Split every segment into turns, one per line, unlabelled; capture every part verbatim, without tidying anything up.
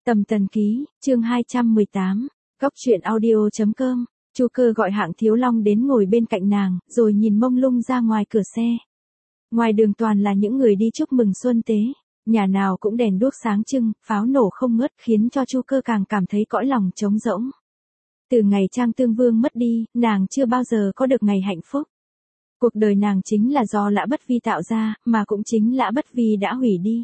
Tầm Tần Ký, chương hai trăm mười tám, Góc truyện audio chấm com. Chu Cơ gọi Hạng Thiếu Long đến ngồi bên cạnh nàng, rồi nhìn mông lung ra ngoài cửa xe. Ngoài đường toàn là những người đi chúc mừng xuân tế, nhà nào cũng đèn đuốc sáng trưng, pháo nổ không ngớt, khiến cho Chu Cơ càng cảm thấy cõi lòng trống rỗng. Từ ngày Trang Tương Vương mất đi, nàng chưa bao giờ có được ngày hạnh phúc. Cuộc đời nàng chính là do Lã Bất Vi tạo ra, mà cũng chính Lã Bất Vi đã hủy đi.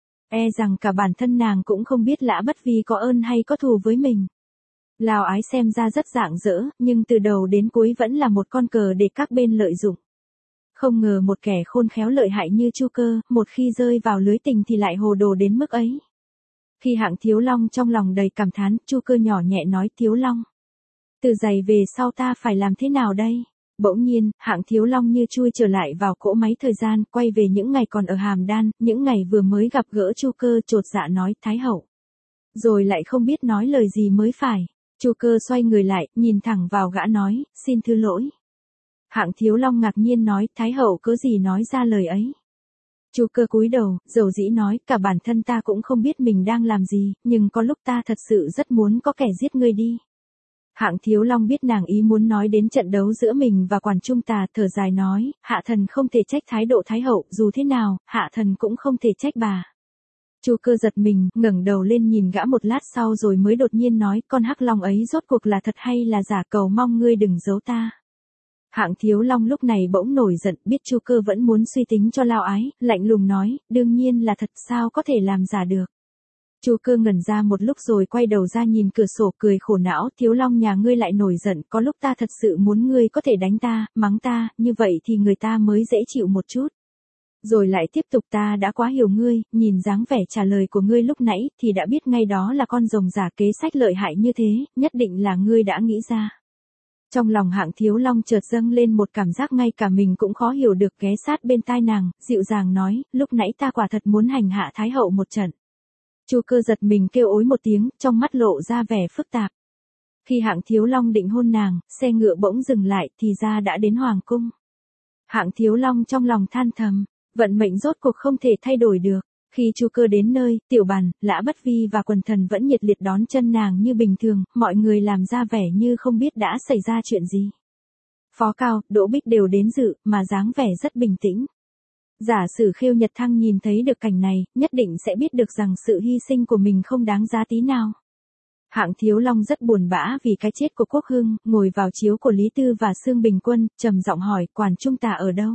E rằng cả bản thân nàng cũng không biết Lã Bất Vi có ơn hay có thù với mình. Lào Ái xem ra rất rạng rỡ, nhưng từ đầu đến cuối vẫn là một con cờ để các bên lợi dụng. Không ngờ một kẻ khôn khéo lợi hại như Chu Cơ, một khi rơi vào lưới tình thì lại hồ đồ đến mức ấy. Khi Hạng Thiếu Long trong lòng đầy cảm thán, Chu Cơ nhỏ nhẹ nói: Thiếu Long, từ giày về sau ta phải làm thế nào đây? Bỗng nhiên, Hạng Thiếu Long như chui trở lại vào cỗ máy thời gian, quay về những ngày còn ở Hàm Đan, những ngày vừa mới gặp gỡ Chu Cơ, chột dạ nói: Thái hậu. Rồi lại không biết nói lời gì mới phải. Chu Cơ xoay người lại, nhìn thẳng vào gã nói: Xin thứ lỗi. Hạng Thiếu Long ngạc nhiên nói: Thái hậu cớ gì nói ra lời ấy? Chu Cơ cúi đầu, dầu dĩ nói: Cả bản thân ta cũng không biết mình đang làm gì, nhưng có lúc ta thật sự rất muốn có kẻ giết ngươi đi. Hạng Thiếu Long biết nàng ý muốn nói đến trận đấu giữa mình và Quản Trung Tà, thở dài nói: Hạ thần không thể trách thái độ thái hậu, dù thế nào, hạ thần cũng không thể trách bà. Chu Cơ giật mình, ngẩng đầu lên nhìn gã một lát sau rồi mới đột nhiên nói: Con hắc long ấy rốt cuộc là thật hay là giả, cầu mong ngươi đừng giấu ta. Hạng Thiếu Long lúc này bỗng nổi giận, biết Chu Cơ vẫn muốn suy tính cho Lao Ái, lạnh lùng nói: Đương nhiên là thật, sao có thể làm giả được. Chu Cơ ngẩn ra một lúc rồi quay đầu ra nhìn cửa sổ, cười khổ não: Thiếu Long nhà ngươi lại nổi giận, có lúc ta thật sự muốn ngươi có thể đánh ta, mắng ta, như vậy thì người ta mới dễ chịu một chút. Rồi lại tiếp tục: Ta đã quá hiểu ngươi, nhìn dáng vẻ trả lời của ngươi lúc nãy thì đã biết ngay đó là con rồng giả kế sách lợi hại như thế, nhất định là ngươi đã nghĩ ra. Trong lòng Hạng Thiếu Long chợt dâng lên một cảm giác ngay cả mình cũng khó hiểu được, ghé sát bên tai nàng, dịu dàng nói: Lúc nãy ta quả thật muốn hành hạ Thái hậu một trận. Chu Cơ giật mình kêu ối một tiếng, trong mắt lộ ra vẻ phức tạp. Khi Hạng Thiếu Long định hôn nàng, xe ngựa bỗng dừng lại, thì ra đã đến hoàng cung. Hạng Thiếu Long trong lòng than thầm, vận mệnh rốt cuộc không thể thay đổi được. Khi Chu Cơ đến nơi, Tiểu Bàn, Lã Bất Vi và quần thần vẫn nhiệt liệt đón chân nàng như bình thường, mọi người làm ra vẻ như không biết đã xảy ra chuyện gì. Phó Cao, Đỗ Bích đều đến dự, mà dáng vẻ rất bình tĩnh. Giả sử Khêu Nhật Thăng nhìn thấy được cảnh này, nhất định sẽ biết được rằng sự hy sinh của mình không đáng giá tí nào. Hạng Thiếu Long rất buồn bã vì cái chết của Quốc Hưng, ngồi vào chiếu của Lý Tư và Xương Bình Quân, trầm giọng hỏi: Quản Trung Tà ở đâu?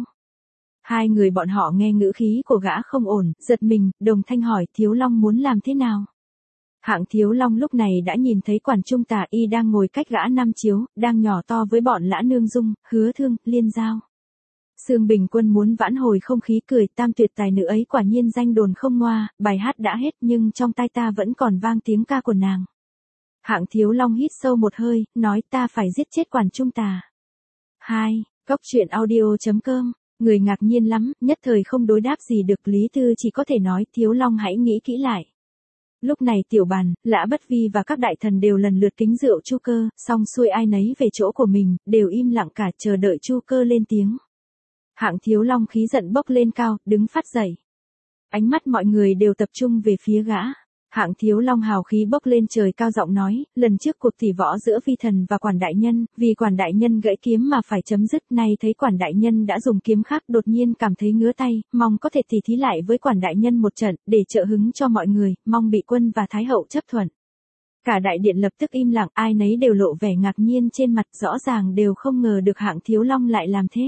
Hai người bọn họ nghe ngữ khí của gã không ổn, giật mình, đồng thanh hỏi: Thiếu Long muốn làm thế nào? Hạng Thiếu Long lúc này đã nhìn thấy Quản Trung Tà y đang ngồi cách gã năm chiếu, đang nhỏ to với bọn Lã Nương Dung, Hứa Thương, Liên Giao. Xương Bình Quân muốn vãn hồi không khí cười: Tam tuyệt tài nữ ấy quả nhiên danh đồn không ngoa, bài hát đã hết nhưng trong tai ta vẫn còn vang tiếng ca của nàng. Hạng Thiếu Long hít sâu một hơi, nói: Ta phải giết chết Quản Trung Tà. hai. Góc truyện audio chấm com. Người ngạc nhiên lắm, nhất thời không đối đáp gì được, Lý Tư chỉ có thể nói: Thiếu Long hãy nghĩ kỹ lại. Lúc này Tiểu Bàn, Lã Bất Vi và các đại thần đều lần lượt kính rượu Chu Cơ, xong xuôi ai nấy về chỗ của mình, đều im lặng cả, chờ đợi Chu Cơ lên tiếng. Hạng Thiếu Long khí giận bốc lên cao, đứng phát dậy. Ánh mắt mọi người đều tập trung về phía gã. Hạng Thiếu Long hào khí bốc lên trời cao, giọng nói: Lần trước cuộc tỷ võ giữa Vi Thần và Quản đại nhân, vì Quản đại nhân gãy kiếm mà phải chấm dứt, nay thấy Quản đại nhân đã dùng kiếm khác, đột nhiên cảm thấy ngứa tay, mong có thể tỉ thí lại với Quản đại nhân một trận, để trợ hứng cho mọi người, mong bị quân và Thái hậu chấp thuận. Cả đại điện lập tức im lặng, ai nấy đều lộ vẻ ngạc nhiên trên mặt, rõ ràng đều không ngờ được Hạng Thiếu Long lại làm thế.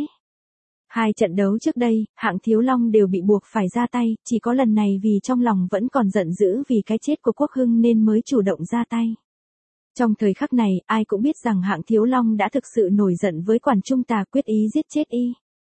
Hai trận đấu trước đây, Hạng Thiếu Long đều bị buộc phải ra tay, chỉ có lần này vì trong lòng vẫn còn giận dữ vì cái chết của Quốc Hưng nên mới chủ động ra tay. Trong thời khắc này, ai cũng biết rằng Hạng Thiếu Long đã thực sự nổi giận với Quản Trung Tà, quyết ý giết chết y.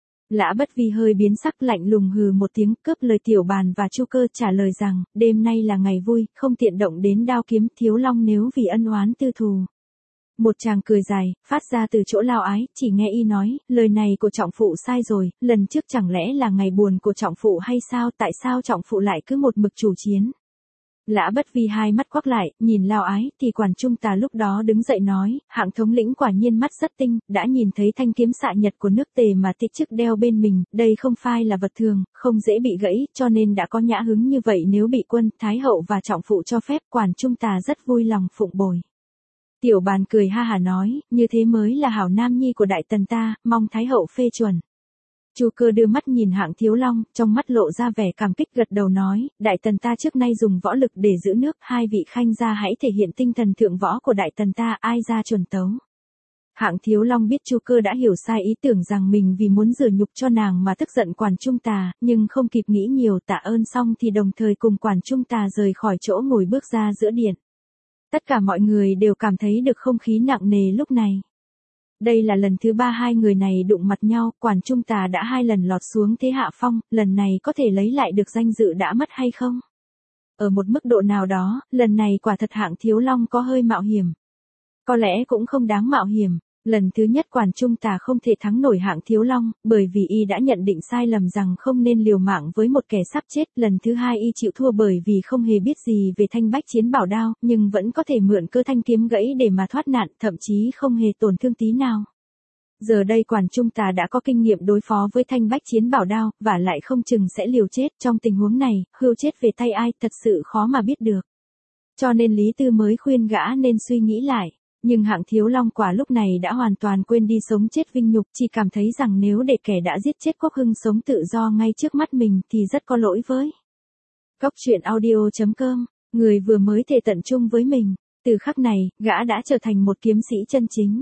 Lã Bất Vi hơi biến sắc, lạnh lùng hừ một tiếng, cướp lời Tiểu Bàn và Chu Cơ, trả lời rằng: Đêm nay là ngày vui, không tiện động đến đao kiếm, Thiếu Long nếu vì ân oán tư thù. Một tràng cười dài, phát ra từ chỗ Lao Ái, chỉ nghe y nói: Lời này của trọng phụ sai rồi, lần trước chẳng lẽ là ngày buồn của trọng phụ hay sao, tại sao trọng phụ lại cứ một mực chủ chiến? Lã Bất Vi hai mắt quắc lại, nhìn Lao Ái, thì Quản Trung Tà lúc đó đứng dậy nói, hạng thống lĩnh quả nhiên mắt rất tinh, đã nhìn thấy thanh kiếm xạ nhật của nước Tề mà tích chức đeo bên mình, đây không phải là vật thường, không dễ bị gãy, cho nên đã có nhã hứng như vậy nếu bị quân, Thái hậu và trọng phụ cho phép, Quản Trung Tà rất vui lòng phụng bồi. Tiểu Bàn cười ha hả nói, như thế mới là hảo nam nhi của đại tần ta, mong Thái hậu phê chuẩn. Chu Cơ đưa mắt nhìn Hạng Thiếu Long, trong mắt lộ ra vẻ cảm kích gật đầu nói, đại tần ta trước nay dùng võ lực để giữ nước, hai vị khanh gia hãy thể hiện tinh thần thượng võ của đại tần ta, ai ra chuẩn tấu. Hạng Thiếu Long biết Chu Cơ đã hiểu sai ý tưởng rằng mình vì muốn rửa nhục cho nàng mà tức giận Quản Trung Tà, nhưng không kịp nghĩ nhiều, tạ ơn xong thì đồng thời cùng Quản Trung Tà rời khỏi chỗ ngồi bước ra giữa điện. Tất cả mọi người đều cảm thấy được không khí nặng nề lúc này. Đây là lần thứ ba hai người này đụng mặt nhau, Quản Trung Tà đã hai lần lọt xuống thế hạ phong, lần này có thể lấy lại được danh dự đã mất hay không? Ở một mức độ nào đó, lần này quả thật Hạng Thiếu Long có hơi mạo hiểm. Có lẽ cũng không đáng mạo hiểm. Lần thứ nhất Quản Trung Tà không thể thắng nổi Hạng Thiếu Long, bởi vì y đã nhận định sai lầm rằng không nên liều mạng với một kẻ sắp chết. Lần thứ hai y chịu thua bởi vì không hề biết gì về thanh bách chiến bảo đao, nhưng vẫn có thể mượn cơ thanh kiếm gãy để mà thoát nạn, thậm chí không hề tổn thương tí nào. Giờ đây Quản Trung Tà đã có kinh nghiệm đối phó với thanh bách chiến bảo đao, và lại không chừng sẽ liều chết. Trong tình huống này, hưu chết về tay ai thật sự khó mà biết được. Cho nên Lý Tư mới khuyên gã nên suy nghĩ lại. Nhưng Hạng Thiếu Long quả lúc này đã hoàn toàn quên đi sống chết vinh nhục, chỉ cảm thấy rằng nếu để kẻ đã giết chết Quốc Hưng sống tự do ngay trước mắt mình thì rất có lỗi với. Góc truyện audio chấm com, người vừa mới thề tận chung với mình, từ khắc này, gã đã trở thành một kiếm sĩ chân chính.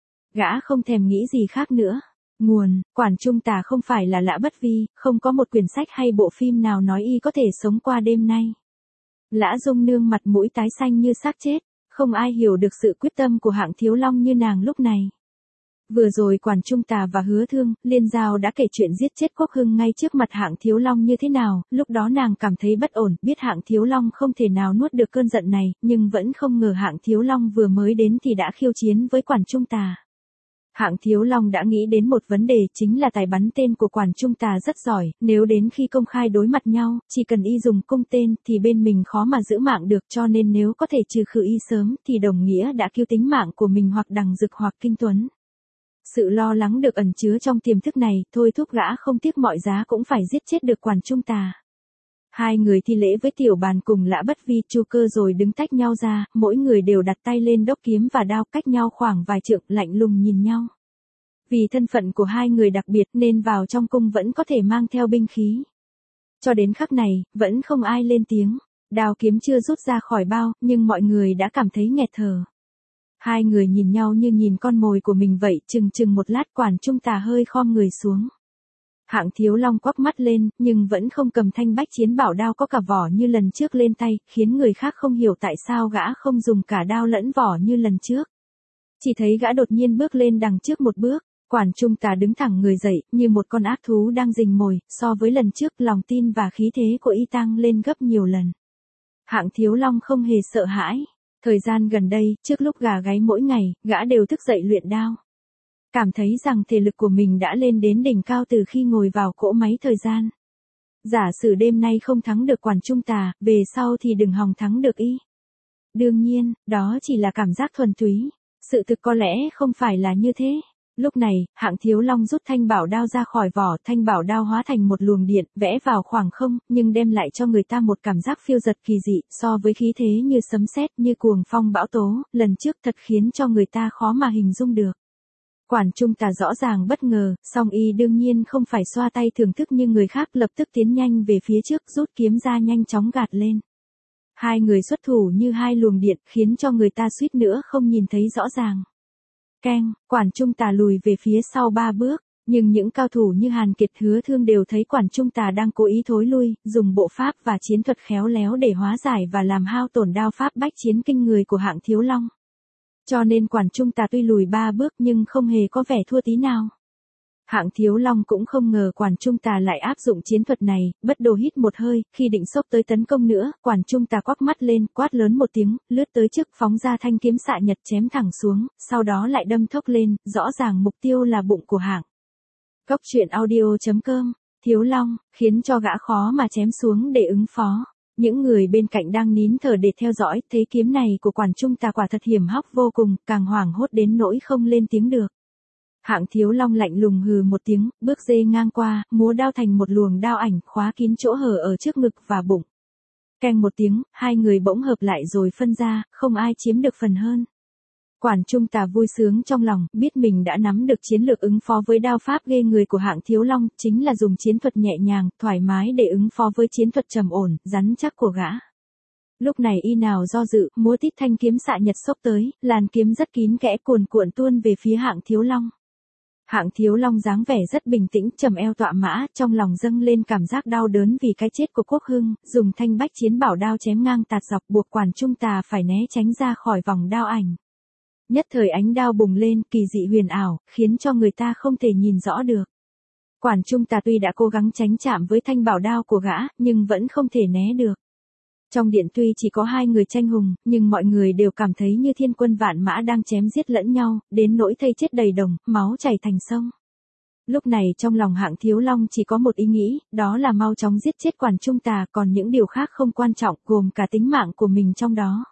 Gã không thèm nghĩ gì khác nữa. Nguồn, Quản Trung Tà không phải là Lã Bất Vi, không có một quyển sách hay bộ phim nào nói y có thể sống qua đêm nay. Lã Dung Nương mặt mũi tái xanh như xác chết. Không ai hiểu được sự quyết tâm của Hạng Thiếu Long như nàng lúc này. Vừa rồi Quản Trung Tà và Hứa Thương, Liên Giao đã kể chuyện giết chết Quốc Hưng ngay trước mặt Hạng Thiếu Long như thế nào, lúc đó nàng cảm thấy bất ổn, biết Hạng Thiếu Long không thể nào nuốt được cơn giận này, nhưng vẫn không ngờ Hạng Thiếu Long vừa mới đến thì đã khiêu chiến với Quản Trung Tà. Hạng Thiếu Long đã nghĩ đến một vấn đề, chính là tài bắn tên của Quản Trung Tà rất giỏi, nếu đến khi công khai đối mặt nhau, chỉ cần y dùng cung tên thì bên mình khó mà giữ mạng được, cho nên nếu có thể trừ khử y sớm thì đồng nghĩa đã cứu tính mạng của mình hoặc Đằng Dực hoặc Kinh Tuấn. Sự lo lắng được ẩn chứa trong tiềm thức này, thôi thúc gã không tiếc mọi giá cũng phải giết chết được Quản Trung Tà. Hai người thi lễ với Tiểu Bàn cùng Lã Bất Vi, Chu Cơ rồi đứng tách nhau ra, mỗi người đều đặt tay lên đốc kiếm và đao cách nhau khoảng vài trượng, lạnh lùng nhìn nhau. Vì thân phận của hai người đặc biệt nên vào trong cung vẫn có thể mang theo binh khí. Cho đến khắc này, vẫn không ai lên tiếng, đao kiếm chưa rút ra khỏi bao, nhưng mọi người đã cảm thấy nghẹt thở. Hai người nhìn nhau như nhìn con mồi của mình vậy, chừng chừng một lát Quản Trung Tà hơi khom người xuống. Hạng Thiếu Long quắc mắt lên, nhưng vẫn không cầm thanh bách chiến bảo đao có cả vỏ như lần trước lên tay, khiến người khác không hiểu tại sao gã không dùng cả đao lẫn vỏ như lần trước. Chỉ thấy gã đột nhiên bước lên đằng trước một bước, Quản Trung Tà đứng thẳng người dậy, như một con ác thú đang rình mồi, so với lần trước lòng tin và khí thế của y tăng lên gấp nhiều lần. Hạng Thiếu Long không hề sợ hãi. Thời gian gần đây, trước lúc gà gáy mỗi ngày, gã đều thức dậy luyện đao. Cảm thấy rằng thể lực của mình đã lên đến đỉnh cao từ khi ngồi vào cỗ máy thời gian. Giả sử đêm nay không thắng được Quản Trung Tà, về sau thì đừng hòng thắng được y. Đương nhiên, đó chỉ là cảm giác thuần túy. Sự thực có lẽ không phải là như thế. Lúc này, Hạng Thiếu Long rút thanh bảo đao ra khỏi vỏ, thanh bảo đao hóa thành một luồng điện, vẽ vào khoảng không, nhưng đem lại cho người ta một cảm giác phiêu dật kỳ dị, so với khí thế như sấm sét, như cuồng phong bão tố, lần trước thật khiến cho người ta khó mà hình dung được. Quản Trung Tà rõ ràng bất ngờ, song y đương nhiên không phải xoa tay thưởng thức như người khác, lập tức tiến nhanh về phía trước, rút kiếm ra nhanh chóng gạt lên. Hai người xuất thủ như hai luồng điện, khiến cho người ta suýt nữa không nhìn thấy rõ ràng. Keng, Quản Trung Tà lùi về phía sau ba bước, nhưng những cao thủ như Hàn Kiệt, Hứa Thương đều thấy Quản Trung Tà đang cố ý thối lui, dùng bộ pháp và chiến thuật khéo léo để hóa giải và làm hao tổn đao pháp bách chiến kinh người của Hạng Thiếu Long. Cho nên Quản Trung Tà tuy lùi ba bước nhưng không hề có vẻ thua tí nào. Hạng Thiếu Long cũng không ngờ Quản Trung Tà lại áp dụng chiến thuật này, bất đồ hít một hơi, khi định xốc tới tấn công nữa, Quản Trung Tà quắc mắt lên, quát lớn một tiếng, lướt tới trước phóng ra thanh kiếm xạ nhật chém thẳng xuống, sau đó lại đâm thốc lên, rõ ràng mục tiêu là bụng của Hạng. Góc truyện audio chấm com, Thiếu Long, khiến cho gã khó mà chém xuống để ứng phó. Những người bên cạnh đang nín thở để theo dõi, thấy kiếm này của quản trung tà quả thật hiểm hóc vô cùng, càng hoảng hốt đến nỗi không lên tiếng được. Hạng Thiếu Long lạnh lùng hừ một tiếng, bước dê ngang qua, múa đao thành một luồng đao ảnh, khóa kín chỗ hở ở trước ngực và bụng. Keng một tiếng, hai người bỗng hợp lại rồi phân ra, không ai chiếm được phần hơn. Quản trung tà vui sướng trong lòng, biết mình đã nắm được chiến lược ứng phó với đao pháp ghê người của Hạng Thiếu Long, chính là dùng chiến thuật nhẹ nhàng, thoải mái để ứng phó với chiến thuật trầm ổn, rắn chắc của gã. Lúc này y nào do dự, múa tít thanh kiếm xạ nhật xốc tới, làn kiếm rất kín kẽ cuồn cuộn tuôn về phía Hạng Thiếu Long. Hạng Thiếu Long dáng vẻ rất bình tĩnh, trầm eo tọa mã, trong lòng dâng lên cảm giác đau đớn vì cái chết của Quốc Hưng, dùng thanh bách chiến bảo đao chém ngang tạt dọc buộc quản trung tà phải né tránh ra khỏi vòng đao ảnh. Nhất thời ánh đao bùng lên, kỳ dị huyền ảo, khiến cho người ta không thể nhìn rõ được. Quản trung tà tuy đã cố gắng tránh chạm với thanh bảo đao của gã, nhưng vẫn không thể né được. Trong điện tuy chỉ có hai người tranh hùng, nhưng mọi người đều cảm thấy như thiên quân vạn mã đang chém giết lẫn nhau, đến nỗi thây chết đầy đồng, máu chảy thành sông. Lúc này trong lòng Hạng Thiếu Long chỉ có một ý nghĩ, đó là mau chóng giết chết quản trung tà, còn những điều khác không quan trọng, gồm cả tính mạng của mình trong đó.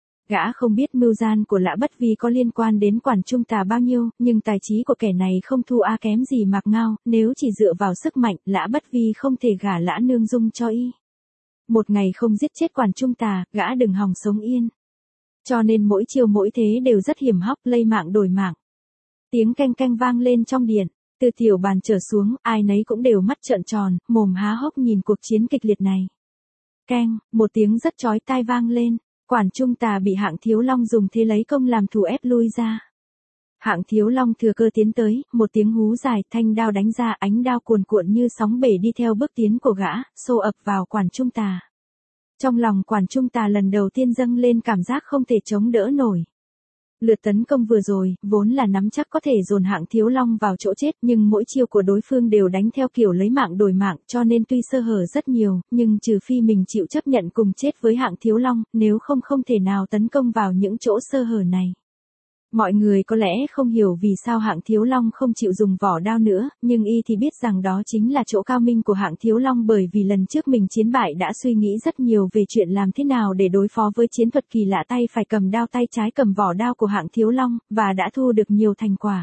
Gã không biết mưu gian của Lã Bất Vi có liên quan đến quản trung tà bao nhiêu, nhưng tài trí của kẻ này không thua a kém gì Mạc Ngao, nếu chỉ dựa vào sức mạnh, Lã Bất Vi không thể gả Lã Nương Dung cho y. Một ngày không giết chết quản trung tà, gã đừng hòng sống yên. Cho nên mỗi chiều mỗi thế đều rất hiểm hóc, lây mạng đổi mạng. Tiếng canh canh vang lên trong điện, từ tiểu bàn trở xuống, ai nấy cũng đều mắt trợn tròn, mồm há hốc nhìn cuộc chiến kịch liệt này. Keng, một tiếng rất chói tai vang lên, quản trung tà bị Hạng Thiếu Long dùng thế lấy công làm thủ ép lui ra. Hạng Thiếu Long thừa cơ tiến tới, một tiếng hú dài, thanh đao đánh ra, ánh đao cuồn cuộn như sóng bể đi theo bước tiến của gã, xô ập vào quản trung tà. Trong lòng quản trung tà lần đầu tiên dâng lên cảm giác không thể chống đỡ nổi. Lượt tấn công vừa rồi, vốn là nắm chắc có thể dồn Hạng Thiếu Long vào chỗ chết, nhưng mỗi chiêu của đối phương đều đánh theo kiểu lấy mạng đổi mạng, cho nên tuy sơ hở rất nhiều, nhưng trừ phi mình chịu chấp nhận cùng chết với Hạng Thiếu Long, nếu không không thể nào tấn công vào những chỗ sơ hở này. Mọi người có lẽ không hiểu vì sao Hạng Thiếu Long không chịu dùng vỏ đao nữa, nhưng y thì biết rằng đó chính là chỗ cao minh của Hạng Thiếu Long, bởi vì lần trước mình chiến bại đã suy nghĩ rất nhiều về chuyện làm thế nào để đối phó với chiến thuật kỳ lạ tay phải cầm đao tay trái cầm vỏ đao của Hạng Thiếu Long, và đã thu được nhiều thành quả.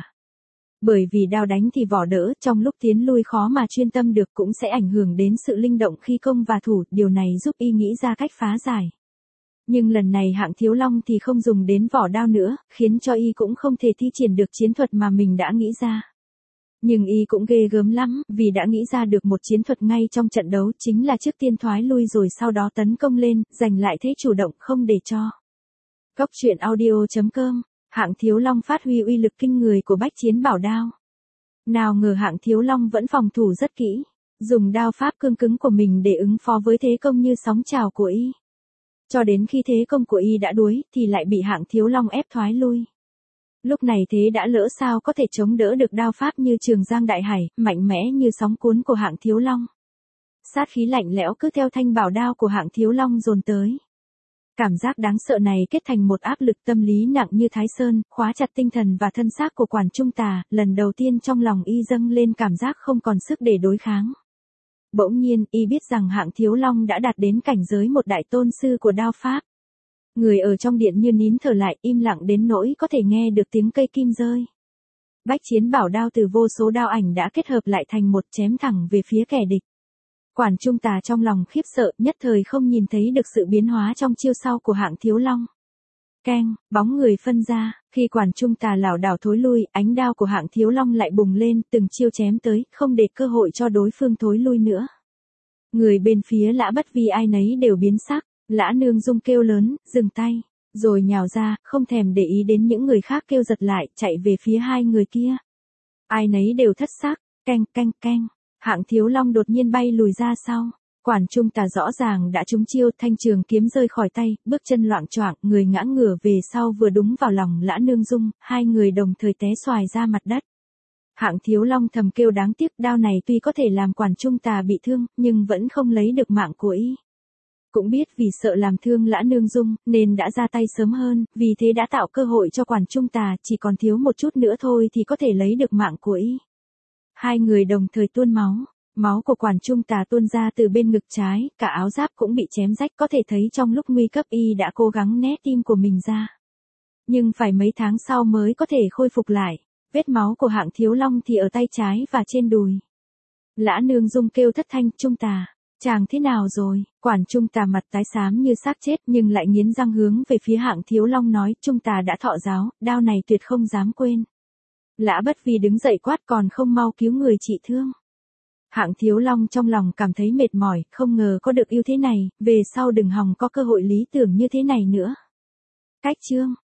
Bởi vì đao đánh thì vỏ đỡ, trong lúc tiến lui khó mà chuyên tâm được, cũng sẽ ảnh hưởng đến sự linh động khi công và thủ, điều này giúp y nghĩ ra cách phá giải. Nhưng lần này Hạng Thiếu Long thì không dùng đến vỏ đao nữa, khiến cho y cũng không thể thi triển được chiến thuật mà mình đã nghĩ ra. Nhưng y cũng ghê gớm lắm, vì đã nghĩ ra được một chiến thuật ngay trong trận đấu, chính là trước tiên thoái lui rồi sau đó tấn công lên, giành lại thế chủ động không để cho. Góc truyện audio chấm com, Hạng Thiếu Long phát huy uy lực kinh người của bách chiến bảo đao. Nào ngờ Hạng Thiếu Long vẫn phòng thủ rất kỹ, dùng đao pháp cương cứng của mình để ứng phó với thế công như sóng trào của y. Cho đến khi thế công của y đã đuối, thì lại bị Hạng Thiếu Long ép thoái lui. Lúc này thế đã lỡ sao có thể chống đỡ được đao pháp như Trường Giang Đại Hải, mạnh mẽ như sóng cuốn của Hạng Thiếu Long. Sát khí lạnh lẽo cứ theo thanh bảo đao của Hạng Thiếu Long dồn tới. Cảm giác đáng sợ này kết thành một áp lực tâm lý nặng như Thái Sơn, khóa chặt tinh thần và thân xác của quản trung tà, lần đầu tiên trong lòng y dâng lên cảm giác không còn sức để đối kháng. Bỗng nhiên, y biết rằng Hạng Thiếu Long đã đạt đến cảnh giới một đại tôn sư của đao pháp. Người ở trong điện như nín thở lại, im lặng đến nỗi có thể nghe được tiếng cây kim rơi. Bách chiến bảo đao từ vô số đao ảnh đã kết hợp lại thành một chém thẳng về phía kẻ địch. Quản trung tà trong lòng khiếp sợ, nhất thời không nhìn thấy được sự biến hóa trong chiêu sau của Hạng Thiếu Long. Keng, bóng người phân ra, khi quản trung tà lảo đảo thối lui, ánh đao của Hạng Thiếu Long lại bùng lên, từng chiêu chém tới, không để cơ hội cho đối phương thối lui nữa. Người bên phía Lã Bất Vi ai nấy đều biến sắc, Lã Nương Dung kêu lớn, dừng tay, rồi nhào ra, không thèm để ý đến những người khác kêu giật lại, chạy về phía hai người kia. Ai nấy đều thất xác, canh canh canh, Hạng Thiếu Long đột nhiên bay lùi ra sau. Quản trung tà rõ ràng đã trúng chiêu, thanh trường kiếm rơi khỏi tay, bước chân loạng choạng, người ngã ngửa về sau vừa đúng vào lòng Lã Nương Dung, hai người đồng thời té xoài ra mặt đất. Hạng Thiếu Long thầm kêu đáng tiếc, đao này tuy có thể làm quản trung tà bị thương, nhưng vẫn không lấy được mạng của y. Cũng biết vì sợ làm thương Lã Nương Dung, nên đã ra tay sớm hơn, vì thế đã tạo cơ hội cho quản trung tà, chỉ còn thiếu một chút nữa thôi thì có thể lấy được mạng của y. Hai người đồng thời tuôn máu. Máu của quản trung tà tuôn ra từ bên ngực trái, cả áo giáp cũng bị chém rách, có thể thấy trong lúc nguy cấp y đã cố gắng né tim của mình ra. Nhưng phải mấy tháng sau mới có thể khôi phục lại. Vết máu của Hạng Thiếu Long thì ở tay trái và trên đùi. Lã Nương Dung kêu thất thanh, Trung tà, chàng thế nào rồi? Quản trung tà mặt tái xám như xác chết nhưng lại nghiến răng hướng về phía Hạng Thiếu Long nói, Trung tà đã thọ giáo, đao này tuyệt không dám quên. Lã Bất Vi đứng dậy quát, còn không mau cứu người trị thương. Hạng Thiếu Long trong lòng cảm thấy mệt mỏi, không ngờ có được yêu thế này, về sau đừng hòng có cơ hội lý tưởng như thế này nữa. Cách chương